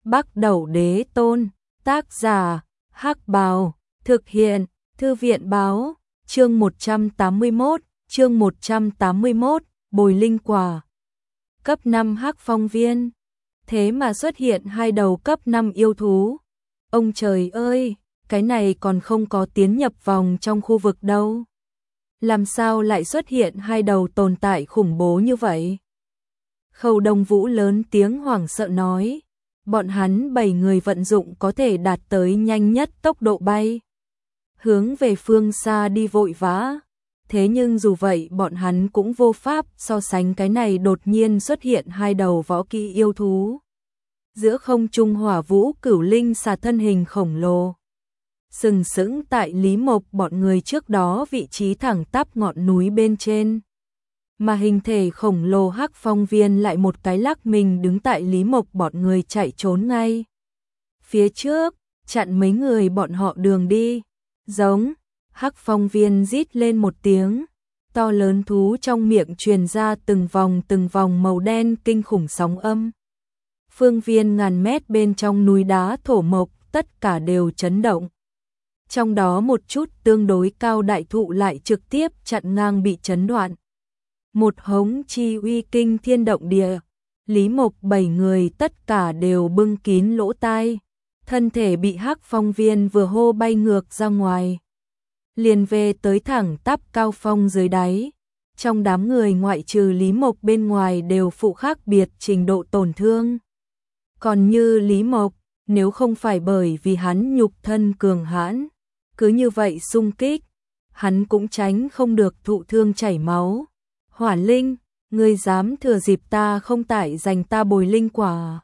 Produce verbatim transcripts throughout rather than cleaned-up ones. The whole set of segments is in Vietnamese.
Bắc Đẩu Đế Tôn, tác giả, Hắc Bào, thực hiện, Thư viện báo, chương một trăm tám mươi mốt, chương một trăm tám mươi mốt, Bồi Linh Quả. Cấp năm Hắc Phong Viên, thế mà xuất hiện hai đầu cấp năm yêu thú. Ông trời ơi, cái này còn không có tiến nhập vòng trong khu vực đâu. Làm sao lại xuất hiện hai đầu tồn tại khủng bố như vậy? Khâu Đông Vũ lớn tiếng hoảng sợ nói, bọn hắn bảy người vận dụng có thể đạt tới nhanh nhất tốc độ bay, hướng về phương xa đi vội vã. Thế nhưng dù vậy bọn hắn cũng vô pháp so sánh cái này đột nhiên xuất hiện hai đầu võ kỹ yêu thú. Giữa không trung Hỏa Vũ Cửu Linh xà thân hình khổng lồ, sừng sững tại Lý Mộc bọn người trước đó vị trí thẳng tắp ngọn núi bên trên. Mà hình thể khổng lồ Hắc Phong Viên lại một cái lắc mình đứng tại Lý Mộc bọn người chạy trốn ngay phía trước, chặn mấy người bọn họ đường đi. Giống, Hắc Phong Viên rít lên một tiếng, to lớn thú trong miệng truyền ra từng vòng từng vòng màu đen kinh khủng sóng âm. Phương viên ngàn mét bên trong núi đá thổ mộc tất cả đều chấn động. Trong đó một chút tương đối cao đại thụ lại trực tiếp chặn ngang bị chấn đoạn. Một hống chi uy kinh thiên động địa, Lý Mộc bảy người tất cả đều bưng kín lỗ tai, thân thể bị Hắc Phong Viên vừa hô bay ngược ra ngoài, liền về tới thẳng tắp cao phong dưới đáy. Trong đám người ngoại trừ Lý Mộc bên ngoài đều phụ khác biệt trình độ tổn thương. Còn như Lý Mộc, nếu không phải bởi vì hắn nhục thân cường hãn, cứ như vậy xung kích, hắn cũng tránh không được thụ thương chảy máu. Hỏa Linh, ngươi dám thừa dịp ta không tại dành ta bồi linh quả,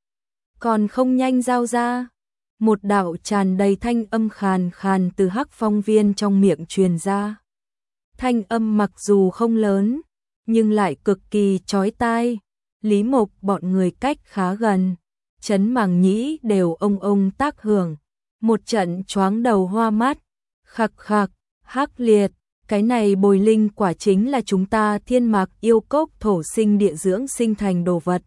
còn không nhanh giao ra. Một đạo tràn đầy thanh âm khàn khàn từ Hắc Phong Viên trong miệng truyền ra. Thanh âm mặc dù không lớn, nhưng lại cực kỳ chói tai. Lý Mộc bọn người cách khá gần, chấn màng nhĩ đều ông ông tác hưởng, một trận choáng đầu hoa mắt. Khặc khặc, Hắc Liệt, cái này bồi linh quả chính là chúng ta Thiên Mạc yêu cốc thổ sinh địa dưỡng sinh thành đồ vật.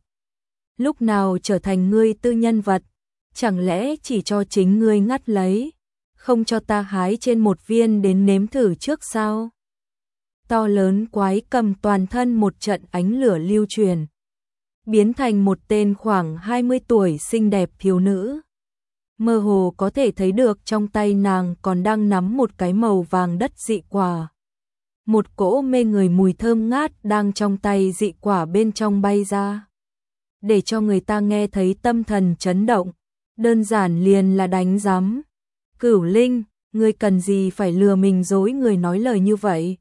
Lúc nào trở thành ngươi tư nhân vật, chẳng lẽ chỉ cho chính ngươi ngắt lấy, không cho ta hái trên một viên đến nếm thử trước sao? To lớn quái cầm toàn thân một trận ánh lửa lưu truyền, biến thành một tên khoảng hai mươi tuổi xinh đẹp thiếu nữ. Mơ hồ có thể thấy được trong tay nàng còn đang nắm một cái màu vàng đất dị quả. Một cỗ mê người mùi thơm ngát đang trong tay dị quả bên trong bay ra, để cho người ta nghe thấy tâm thần chấn động. Đơn giản liền là đánh giám. Cửu Linh, ngươi cần gì phải lừa mình dối người nói lời như vậy?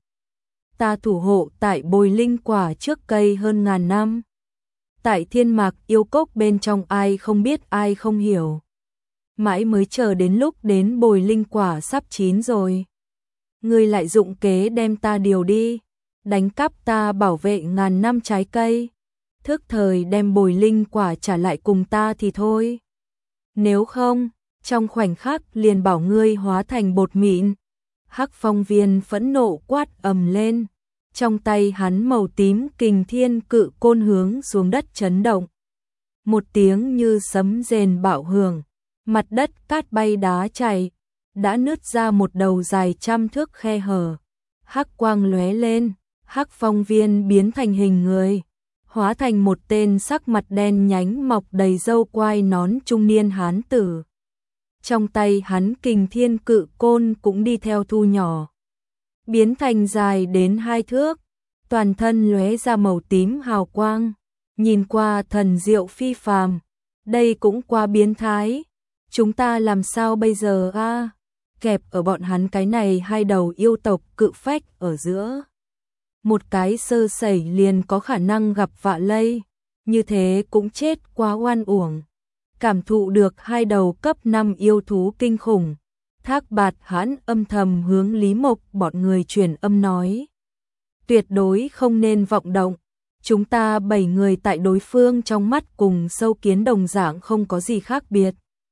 Ta thủ hộ tại bồi linh quả trước cây hơn ngàn năm. Tại Thiên Mạc yêu cốc bên trong ai không biết ai không hiểu. Mãi mới chờ đến lúc đến bồi linh quả sắp chín rồi. Ngươi lại dụng kế đem ta điều đi, đánh cắp ta bảo vệ ngàn năm trái cây. Thức thời đem bồi linh quả trả lại cùng ta thì thôi. Nếu không, trong khoảnh khắc liền bảo ngươi hóa thành bột mịn. Hắc Phong Viên phẫn nộ quát ầm lên, trong tay hắn màu tím kình thiên cự côn hướng xuống đất chấn động. Một tiếng như sấm rền bạo hưởng, mặt đất cát bay đá chảy, đã nứt ra một đầu dài trăm thước khe hở. Hắc quang lóe lên, Hắc Phong Viên biến thành hình người, hóa thành một tên sắc mặt đen nhánh mọc đầy râu quai nón trung niên hán tử. Trong tay hắn kình thiên cự côn cũng đi theo thu nhỏ, biến thành dài đến hai thước, toàn thân lóe ra màu tím hào quang, nhìn qua thần diệu phi phàm. Đây cũng quá biến thái, chúng ta làm sao bây giờ a? À? Kẹp ở bọn hắn cái này hai đầu yêu tộc cự phách ở giữa. Một cái sơ sẩy liền có khả năng gặp vạ lây, như thế cũng chết quá oan uổng. Cảm thụ được hai đầu cấp năm yêu thú kinh khủng, Thác Bạt Hãn âm thầm hướng Lý Mộc bọn người truyền âm nói. Tuyệt đối không nên vọng động, chúng ta bảy người tại đối phương trong mắt cùng sâu kiến đồng dạng không có gì khác biệt.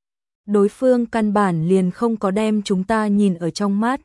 Đối phương căn bản liền không có đem chúng ta nhìn ở trong mắt.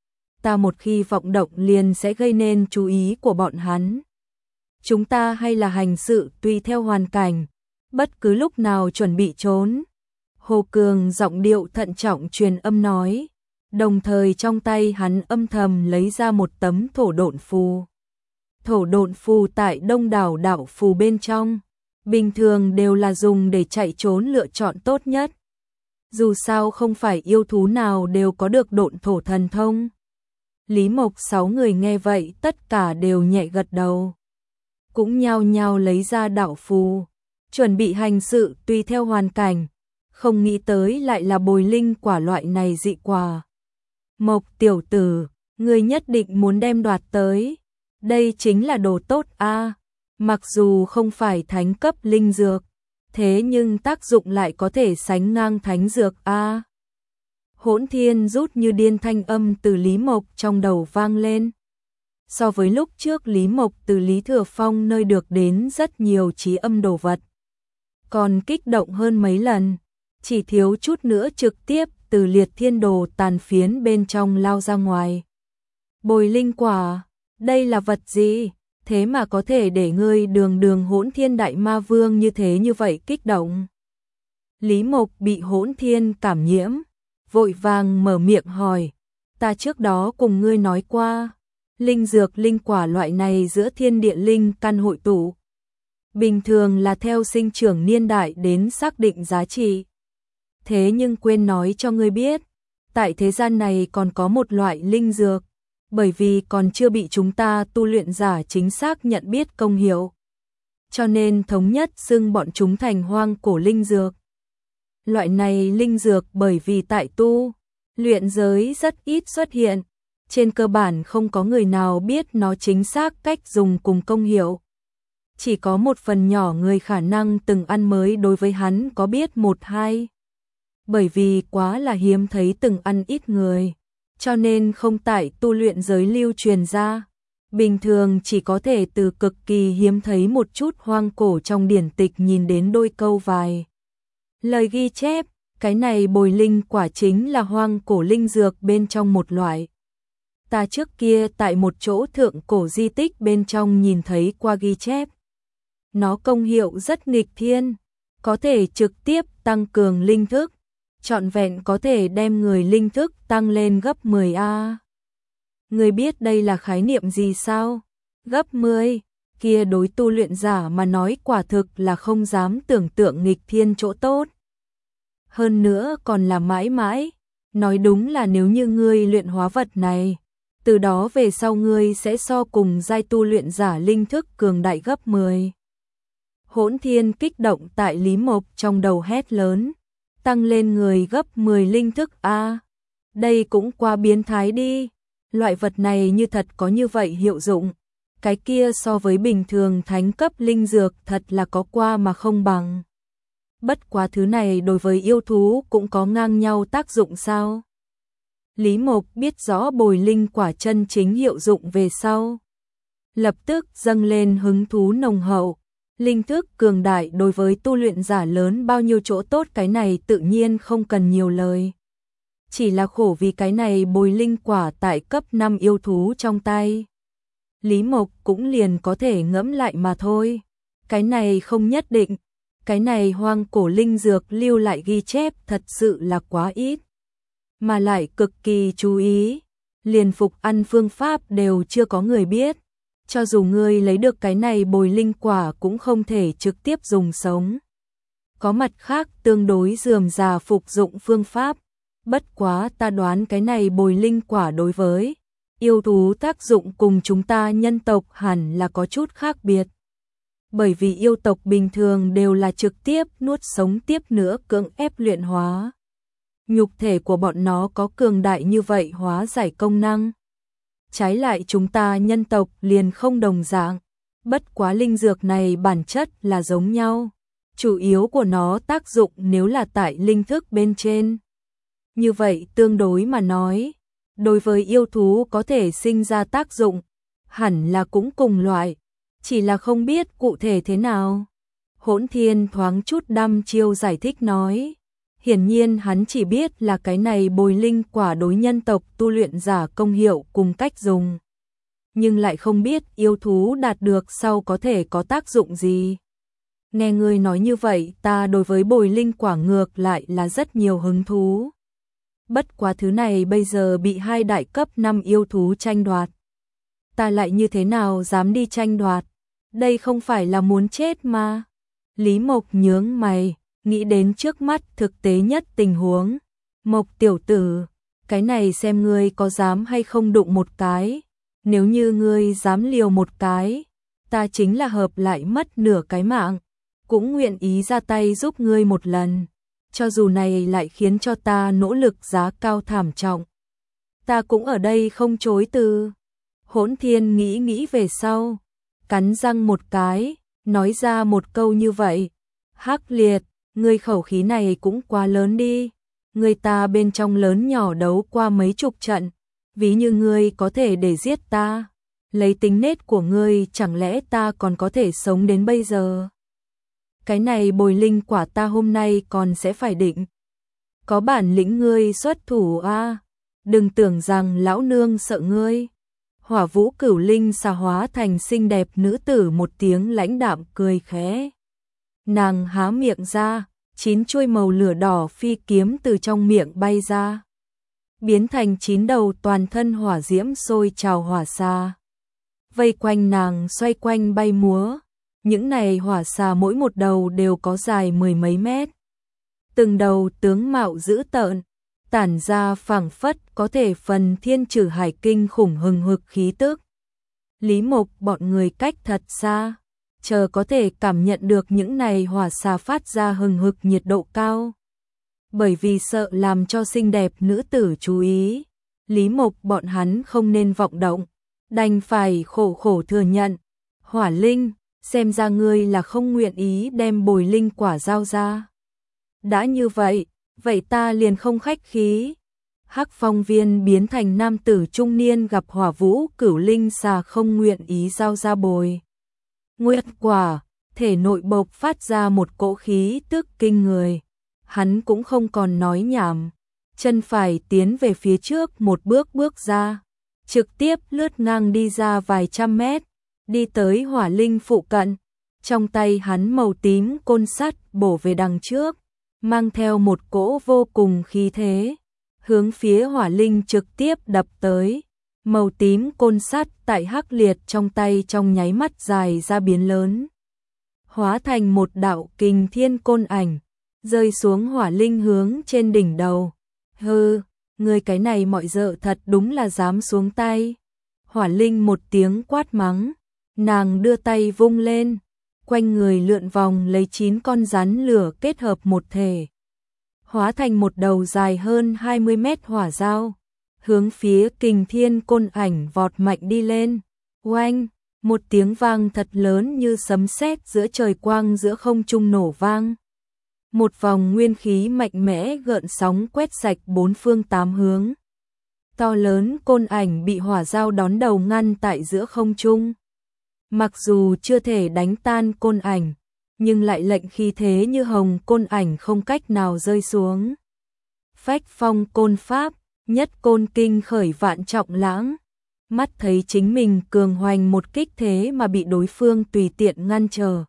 Ta một khi vọng động liền sẽ gây nên chú ý của bọn hắn. Chúng ta hay là hành sự tùy theo hoàn cảnh, bất cứ lúc nào chuẩn bị trốn. Hồ Cường giọng điệu thận trọng truyền âm nói, đồng thời trong tay hắn âm thầm lấy ra một tấm thổ độn phù. Thổ độn phù tại đông đảo đạo phù bên trong, bình thường đều là dùng để chạy trốn lựa chọn tốt nhất. Dù sao không phải yêu thú nào đều có được độn thổ thần thông. Lý Mộc sáu người nghe vậy tất cả đều nhẹ gật đầu. Cũng nhao nhao lấy ra đạo phù, chuẩn bị hành sự tùy theo hoàn cảnh. Không nghĩ tới lại là bồi linh quả loại này dị quả. Mộc tiểu tử, ngươi nhất định muốn đem đoạt tới. Đây chính là đồ tốt a. Mặc dù không phải thánh cấp linh dược, thế nhưng tác dụng lại có thể sánh ngang thánh dược a. Hỗn Thiên rút như điên thanh âm từ Lý Mộc trong đầu vang lên. So với lúc trước Lý Mộc từ Lý Thừa Phong nơi được đến rất nhiều trí âm đồ vật, còn kích động hơn mấy lần, chỉ thiếu chút nữa trực tiếp từ liệt thiên đồ tàn phiến bên trong lao ra ngoài. Bồi linh quả, đây là vật gì? Thế mà có thể để ngươi đường đường Hỗn Thiên Đại Ma Vương như thế như vậy kích động. Lý Mộc bị Hỗn Thiên cảm nhiễm, vội vàng mở miệng hỏi, ta trước đó cùng ngươi nói qua, linh dược linh quả loại này giữa thiên địa linh căn hội tụ, bình thường là theo sinh trưởng niên đại đến xác định giá trị. Thế nhưng quên nói cho ngươi biết, tại thế gian này còn có một loại linh dược, bởi vì còn chưa bị chúng ta tu luyện giả chính xác nhận biết công hiệu, cho nên thống nhất xưng bọn chúng thành hoang cổ linh dược. Loại này linh dược bởi vì tại tu luyện giới rất ít xuất hiện, trên cơ bản không có người nào biết nó chính xác cách dùng cùng công hiệu. Chỉ có một phần nhỏ người khả năng từng ăn mới đối với hắn có biết một hai. Bởi vì quá là hiếm thấy từng ăn ít người, cho nên không tại tu luyện giới lưu truyền ra. Bình thường chỉ có thể từ cực kỳ hiếm thấy một chút hoang cổ trong điển tịch nhìn đến đôi câu vài lời ghi chép, cái này bồi linh quả chính là hoang cổ linh dược bên trong một loại. Ta trước kia tại một chỗ thượng cổ di tích bên trong nhìn thấy qua ghi chép. Nó công hiệu rất nghịch thiên, có thể trực tiếp tăng cường linh thức, trọn vẹn có thể đem người linh thức tăng lên gấp mười a. Người biết đây là khái niệm gì sao? Gấp mười, kia đối tu luyện giả mà nói quả thực là không dám tưởng tượng nghịch thiên chỗ tốt. Hơn nữa còn là mãi mãi, nói đúng là nếu như ngươi luyện hóa vật này, từ đó về sau ngươi sẽ so cùng giai tu luyện giả linh thức cường đại gấp mười. Hỗn Thiên kích động tại Lý Mộc trong đầu hét lớn, tăng lên người gấp mười linh thức a. Đây cũng quá biến thái đi, loại vật này như thật có như vậy hiệu dụng, cái kia so với bình thường thánh cấp linh dược thật là có qua mà không bằng. Bất quá thứ này đối với yêu thú cũng có ngang nhau tác dụng sao? Lý Mộc biết rõ bồi linh quả chân chính hiệu dụng về sau, lập tức dâng lên hứng thú nồng hậu. Linh thức cường đại đối với tu luyện giả lớn bao nhiêu chỗ tốt cái này tự nhiên không cần nhiều lời. Chỉ là khổ vì cái này bồi linh quả tại cấp năm yêu thú trong tay. Lý Mộc cũng liền có thể ngẫm lại mà thôi. Cái này không nhất định. Cái này hoang cổ linh dược lưu lại ghi chép thật sự là quá ít. Mà lại cực kỳ chú ý. Liền phục ăn phương pháp đều chưa có người biết. Cho dù ngươi lấy được cái này bồi linh quả cũng không thể trực tiếp dùng sống. Có mặt khác tương đối rườm rà phục dụng phương pháp. Bất quá ta đoán cái này bồi linh quả đối với yêu thú tác dụng cùng chúng ta nhân tộc hẳn là có chút khác biệt. Bởi vì yêu tộc bình thường đều là trực tiếp nuốt sống tiếp nữa cưỡng ép luyện hóa. Nhục thể của bọn nó có cường đại như vậy hóa giải công năng. Trái lại chúng ta nhân tộc liền không đồng dạng. Bất quá linh dược này bản chất là giống nhau. Chủ yếu của nó tác dụng nếu là tại linh thức bên trên. Như vậy tương đối mà nói, đối với yêu thú có thể sinh ra tác dụng, hẳn là cũng cùng loại, chỉ là không biết cụ thể thế nào. Hỗn Thiên thoáng chút đăm chiêu giải thích nói, hiển nhiên hắn chỉ biết là cái này bồi linh quả đối nhân tộc tu luyện giả công hiệu cùng cách dùng, nhưng lại không biết yêu thú đạt được sau có thể có tác dụng gì. Nghe ngươi nói như vậy, ta đối với bồi linh quả ngược lại là rất nhiều hứng thú. Bất quá thứ này bây giờ bị hai đại cấp năm yêu thú tranh đoạt. Ta lại như thế nào dám đi tranh đoạt? Đây không phải là muốn chết mà. Lý Mộc nhướng mày, nghĩ đến trước mắt thực tế nhất tình huống. Mộc tiểu tử, cái này xem ngươi có dám hay không đụng một cái. Nếu như ngươi dám liều một cái, ta chính là hợp lại mất nửa cái mạng, cũng nguyện ý ra tay giúp ngươi một lần, cho dù này lại khiến cho ta nỗ lực giá cao thảm trọng. Ta cũng ở đây không chối từ. Hỗn Thiên nghĩ nghĩ về sau, cắn răng một cái, nói ra một câu như vậy. Hắc Liệt, ngươi khẩu khí này cũng quá lớn đi. Người ta bên trong lớn nhỏ đấu qua mấy chục trận, ví như ngươi có thể để giết ta, lấy tính nết của ngươi chẳng lẽ ta còn có thể sống đến bây giờ? Cái này bồi linh quả ta hôm nay còn sẽ phải định. Có bản lĩnh ngươi xuất thủ a, đừng tưởng rằng lão nương sợ ngươi. Hỏa Vũ Cửu Linh xà hóa thành xinh đẹp nữ tử một tiếng lãnh đạm cười khẽ. Nàng há miệng ra, chín chuôi màu lửa đỏ phi kiếm từ trong miệng bay ra, biến thành chín đầu toàn thân hỏa diễm sôi trào hỏa xà. Vây quanh nàng xoay quanh bay múa, những này hỏa xà mỗi một đầu đều có dài mười mấy mét. Từng đầu tướng mạo dữ tợn, tản ra phảng phất có thể phần thiên trừ hải kinh khủng hừng hực khí tức. Lý Mộc bọn người cách thật xa, chờ có thể cảm nhận được những này hỏa xà phát ra hừng hực nhiệt độ cao. Bởi vì sợ làm cho xinh đẹp nữ tử chú ý, Lý Mộc bọn hắn không nên vọng động, đành phải khổ khổ thừa nhận. Hỏa Linh, xem ra ngươi là không nguyện ý đem bồi linh quả giao ra. Đã như vậy, vậy ta liền không khách khí. Hắc Phong Viên biến thành nam tử trung niên gặp Hỏa Vũ Cửu Linh xà không nguyện ý giao ra bồi nguyên quả, thể nội bộc phát ra một cỗ khí tức kinh người. Hắn cũng không còn nói nhảm, chân phải tiến về phía trước một bước bước ra, trực tiếp lướt ngang đi ra vài trăm mét, đi tới Hỏa Linh phụ cận. Trong tay hắn màu tím côn sắt bổ về đằng trước, mang theo một cỗ vô cùng khí thế, hướng phía Hỏa Linh trực tiếp đập tới. Màu tím côn sắt tại Hắc Liệt trong tay trong nháy mắt dài ra biến lớn, hóa thành một đạo kình thiên côn ảnh, rơi xuống Hỏa Linh hướng trên đỉnh đầu. Hừ, người cái này mọi dợ thật đúng là dám xuống tay. Hỏa Linh một tiếng quát mắng, nàng đưa tay vung lên, quanh người lượn vòng lấy chín con rắn lửa kết hợp một thể, hóa thành một đầu dài hơn hai mươi mét hỏa dao, hướng phía kình thiên côn ảnh vọt mạnh đi lên. Oanh, một tiếng vang thật lớn như sấm sét giữa trời quang giữa không trung nổ vang. Một vòng nguyên khí mạnh mẽ gợn sóng quét sạch bốn phương tám hướng. To lớn côn ảnh bị hỏa dao đón đầu ngăn tại giữa không trung. Mặc dù chưa thể đánh tan côn ảnh, nhưng lại lệnh khí thế như hồng côn ảnh không cách nào rơi xuống. Phách phong côn pháp, nhất côn kinh khởi vạn trọng lãng. Mắt thấy chính mình cường hoành một kích thế mà bị đối phương tùy tiện ngăn trở.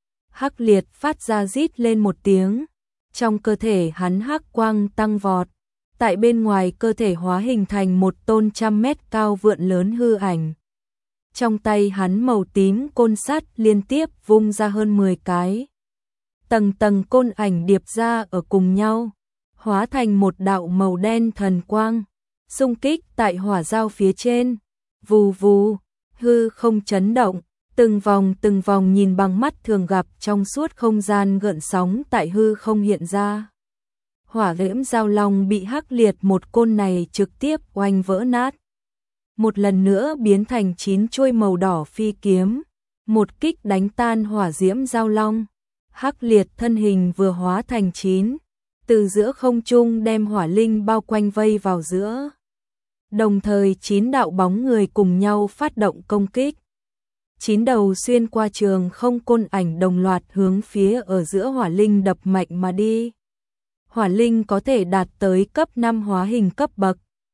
Hắc Liệt phát ra rít lên một tiếng, trong cơ thể hắn hắc quang tăng vọt, tại bên ngoài cơ thể hóa hình thành một tôn trăm mét cao vượn lớn hư ảnh. Trong tay hắn màu tím côn sắt liên tiếp vung ra hơn mười cái. Tầng tầng côn ảnh điệp ra ở cùng nhau, hóa thành một đạo màu đen thần quang, xung kích tại hỏa dao phía trên. Vù vù, hư không chấn động, từng vòng từng vòng nhìn bằng mắt thường gặp trong suốt không gian gợn sóng tại hư không hiện ra. Hỏa diễm giao long bị Hắc Liệt một côn này trực tiếp oanh vỡ nát. Một lần nữa biến thành chín chuôi màu đỏ phi kiếm, một kích đánh tan hỏa diễm giao long. Hắc Liệt thân hình vừa hóa thành chín, từ giữa không trung đem Hỏa Linh bao quanh vây vào giữa. Đồng thời chín đạo bóng người cùng nhau phát động công kích. Chín đầu xuyên qua trường không côn ảnh đồng loạt hướng phía ở giữa Hỏa Linh đập mạnh mà đi. Hỏa Linh có thể đạt tới cấp năm hóa hình cấp bậc.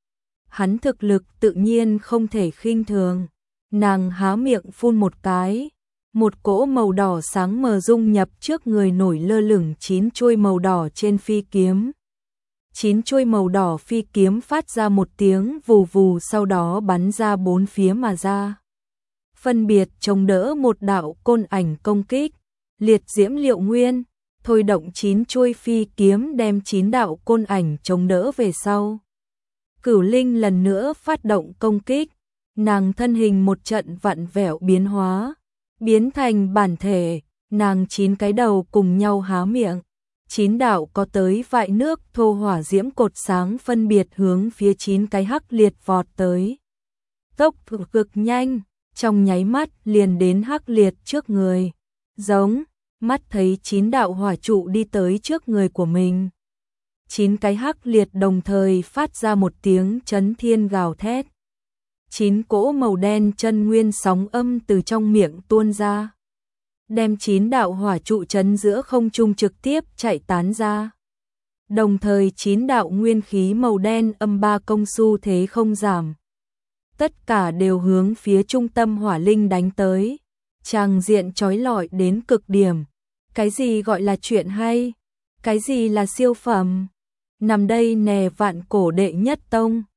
Hắn thực lực tự nhiên không thể khinh thường. Nàng há miệng phun một cái, Một cỗ màu đỏ sáng mờ dung nhập trước người nổi lơ lửng chín chuôi màu đỏ trên phi kiếm. Chín chuôi màu đỏ phi kiếm phát ra một tiếng vù vù, sau đó bắn ra bốn phía mà ra. Phân biệt chống đỡ một đạo côn ảnh công kích. Liệt diễm liệu nguyên, thôi động chín chuôi phi kiếm đem chín đạo côn ảnh chống đỡ về sau. Cửu Linh lần nữa phát động công kích, nàng thân hình một trận vặn vẹo biến hóa, biến thành bản thể, nàng chín cái đầu cùng nhau há miệng. Chín đạo có tới vại nước thô hỏa diễm cột sáng phân biệt hướng phía chín cái hắc liệt vọt tới. Tốc độ cực nhanh, trong nháy mắt liền đến hắc liệt trước người. Giống, mắt thấy chín đạo hỏa trụ đi tới trước người của mình. Chín cái hắc liệt đồng thời phát ra một tiếng chấn thiên gào thét. Chín cỗ màu đen chân nguyên sóng âm từ trong miệng tuôn ra, đem chín đạo hỏa trụ chấn giữa không trung trực tiếp chạy tán ra. Đồng thời chín đạo nguyên khí màu đen âm ba công xu thế không giảm. Tất cả đều hướng phía trung tâm hỏa linh đánh tới. Tràng diện chói lọi đến cực điểm. Cái gì gọi là chuyện hay? Cái gì là siêu phẩm? Nằm đây nè vạn cổ đệ nhất tông.